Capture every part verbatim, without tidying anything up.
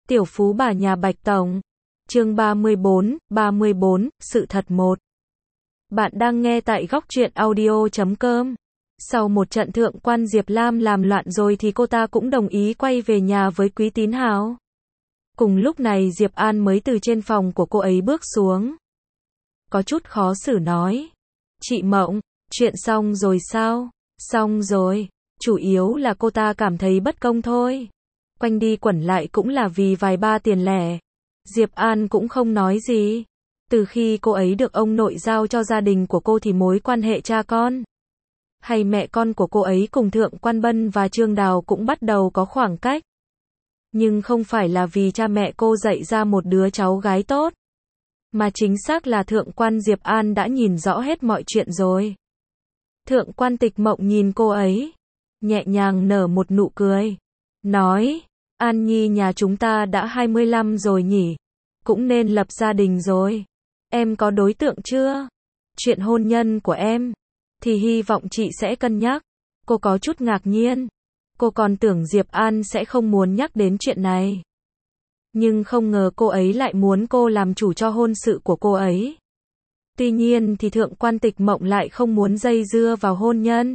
Tiểu phú bà nhà Bạch Tổng. Chương ba mươi bốn, ba mươi bốn, sự thật một. Bạn đang nghe tại góc truyện audio chấm com. Sau một trận thượng quan Diệp Lam làm loạn rồi thì cô ta cũng đồng ý quay về nhà với Quý Tín Hào. Cùng lúc này Diệp An mới từ trên phòng của cô ấy bước xuống. Có chút khó xử nói. Chị Mộng, chuyện xong rồi sao? Xong rồi. Chủ yếu là cô ta cảm thấy bất công thôi. Quanh đi quẩn lại cũng là vì vài ba tiền lẻ. Diệp An cũng không nói gì. Từ khi cô ấy được ông nội giao cho gia đình của cô thì mối quan hệ cha con hay mẹ con của cô ấy cùng Thượng quan Bân và Trương Đào cũng bắt đầu có khoảng cách. Nhưng không phải là vì cha mẹ cô dạy ra một đứa cháu gái tốt, mà chính xác là Thượng quan Diệp An đã nhìn rõ hết mọi chuyện rồi. Thượng quan Tịch Mộng nhìn cô ấy, nhẹ nhàng nở một nụ cười, nói, An Nhi nhà chúng ta đã hai mươi lăm rồi nhỉ, cũng nên lập gia đình rồi. Em có đối tượng chưa? Chuyện hôn nhân của em thì hy vọng chị sẽ cân nhắc. Cô có chút ngạc nhiên. Cô còn tưởng Diệp An sẽ không muốn nhắc đến chuyện này. Nhưng không ngờ cô ấy lại muốn cô làm chủ cho hôn sự của cô ấy. Tuy nhiên thì Thượng quan Tịch Mộng lại không muốn dây dưa vào hôn nhân.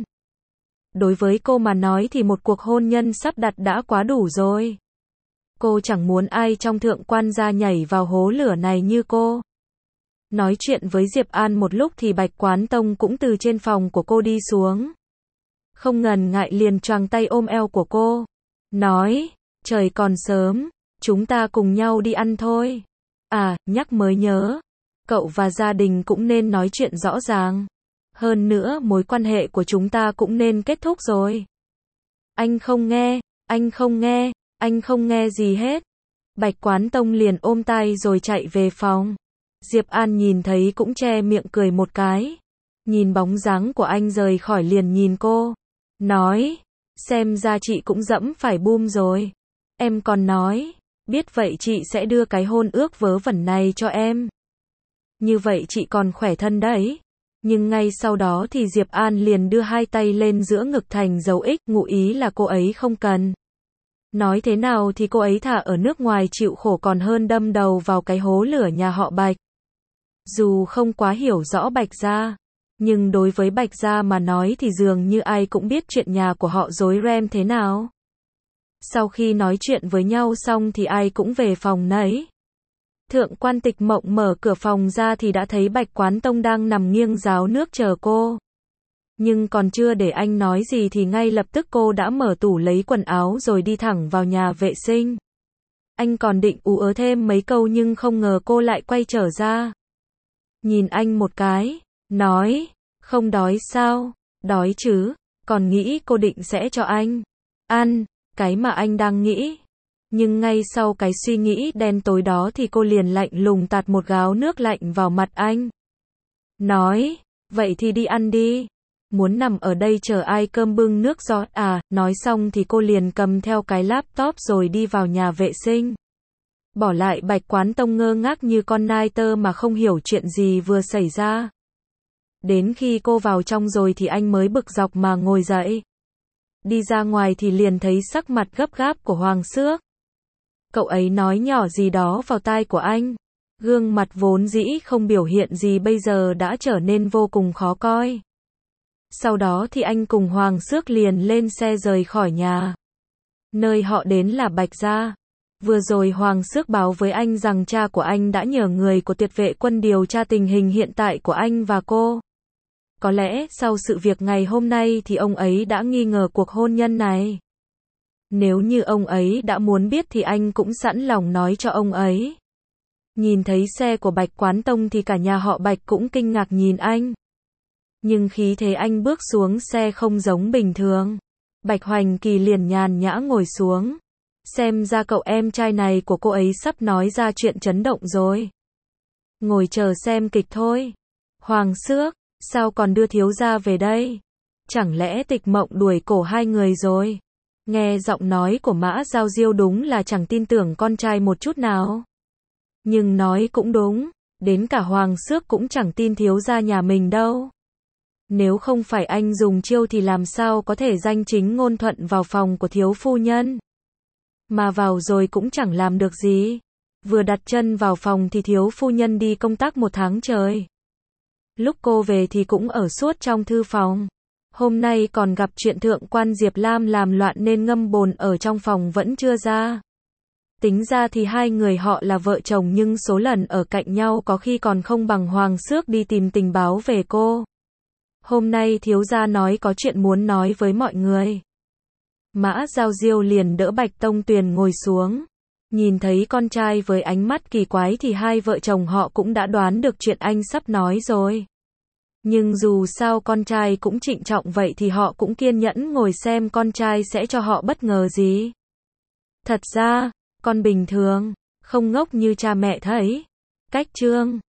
Đối với cô mà nói thì một cuộc hôn nhân sắp đặt đã quá đủ rồi. Cô chẳng muốn ai trong Thượng quan gia nhảy vào hố lửa này như cô. Nói chuyện với Diệp An một lúc thì Bạch Quán Tông cũng từ trên phòng của cô đi xuống. Không ngần ngại liền choàng tay ôm eo của cô. Nói, trời còn sớm, chúng ta cùng nhau đi ăn thôi. À, nhắc mới nhớ, cậu và gia đình cũng nên nói chuyện rõ ràng. Hơn nữa mối quan hệ của chúng ta cũng nên kết thúc rồi. Anh không nghe, anh không nghe, anh không nghe gì hết. Bạch Quán Tông liền ôm tay rồi chạy về phòng. Diệp An nhìn thấy cũng che miệng cười một cái. Nhìn bóng dáng của anh rời khỏi liền nhìn cô. Nói, xem ra chị cũng dẫm phải bum rồi. Em còn nói, biết vậy chị sẽ đưa cái hôn ước vớ vẩn này cho em. Như vậy chị còn khỏe thân đấy. Nhưng ngay sau đó thì Diệp An liền đưa hai tay lên giữa ngực thành dấu X, ngụ ý là cô ấy không cần. Nói thế nào thì cô ấy thà ở nước ngoài chịu khổ còn hơn đâm đầu vào cái hố lửa nhà họ Bạch. Dù không quá hiểu rõ Bạch gia, nhưng đối với Bạch gia mà nói thì dường như ai cũng biết chuyện nhà của họ rối ren thế nào. Sau khi nói chuyện với nhau xong thì ai cũng về phòng nấy. Thượng quan Tịch Mộng mở cửa phòng ra thì đã thấy Bạch Quán Tông đang nằm nghiêng ráo nước chờ cô. Nhưng còn chưa để anh nói gì thì ngay lập tức cô đã mở tủ lấy quần áo rồi đi thẳng vào nhà vệ sinh. Anh còn định ú ớ thêm mấy câu nhưng không ngờ cô lại quay trở ra. Nhìn anh một cái, nói, không đói sao? Đói chứ, còn nghĩ cô định sẽ cho anh ăn, cái mà anh đang nghĩ. Nhưng ngay sau cái suy nghĩ đen tối đó thì cô liền lạnh lùng tạt một gáo nước lạnh vào mặt anh. Nói, vậy thì đi ăn đi. Muốn nằm ở đây chờ ai cơm bưng nước rót à? Nói xong thì cô liền cầm theo cái laptop rồi đi vào nhà vệ sinh. Bỏ lại Bạch Quán Tông ngơ ngác như con nai tơ mà không hiểu chuyện gì vừa xảy ra. Đến khi cô vào trong rồi thì anh mới bực dọc mà ngồi dậy. Đi ra ngoài thì liền thấy sắc mặt gấp gáp của Hoàng Xước. Cậu ấy nói nhỏ gì đó vào tai của anh. Gương mặt vốn dĩ không biểu hiện gì bây giờ đã trở nên vô cùng khó coi. Sau đó thì anh cùng Hoàng Xước liền lên xe rời khỏi nhà. Nơi họ đến là Bạch gia. Vừa rồi Hoàng Xước báo với anh rằng cha của anh đã nhờ người của Tuyệt vệ quân điều tra tình hình hiện tại của anh và cô. Có lẽ sau sự việc ngày hôm nay thì ông ấy đã nghi ngờ cuộc hôn nhân này. Nếu như ông ấy đã muốn biết thì anh cũng sẵn lòng nói cho ông ấy. Nhìn thấy xe của Bạch Quán Tông thì cả nhà họ Bạch cũng kinh ngạc nhìn anh. Nhưng khí thế anh bước xuống xe không giống bình thường. Bạch Hoành Kỳ liền nhàn nhã ngồi xuống. Xem ra cậu em trai này của cô ấy sắp nói ra chuyện chấn động rồi. Ngồi chờ xem kịch thôi. Hoàng Xước, sao còn đưa thiếu gia về đây? Chẳng lẽ Tịch Mộng đuổi cổ hai người rồi? Nghe giọng nói của Mã Giao Diêu đúng là chẳng tin tưởng con trai một chút nào. Nhưng nói cũng đúng, đến cả Hoàng Xước cũng chẳng tin thiếu gia nhà mình đâu. Nếu không phải anh dùng chiêu thì làm sao có thể danh chính ngôn thuận vào phòng của thiếu phu nhân. Mà vào rồi cũng chẳng làm được gì. Vừa đặt chân vào phòng thì thiếu phu nhân đi công tác một tháng trời. Lúc cô về thì cũng ở suốt trong thư phòng. Hôm nay còn gặp chuyện thượng quan Diệp Lam làm loạn nên ngâm bồn ở trong phòng vẫn chưa ra. Tính ra thì hai người họ là vợ chồng nhưng số lần ở cạnh nhau có khi còn không bằng Hoàng Xước đi tìm tình báo về cô. Hôm nay thiếu gia nói có chuyện muốn nói với mọi người. Mã Giao Diêu liền đỡ Bạch Tông Tuyền ngồi xuống. Nhìn thấy con trai với ánh mắt kỳ quái thì hai vợ chồng họ cũng đã đoán được chuyện anh sắp nói rồi. Nhưng dù sao con trai cũng trịnh trọng vậy thì họ cũng kiên nhẫn ngồi xem con trai sẽ cho họ bất ngờ gì. Thật ra, con bình thường, không ngốc như cha mẹ thấy. Cách chương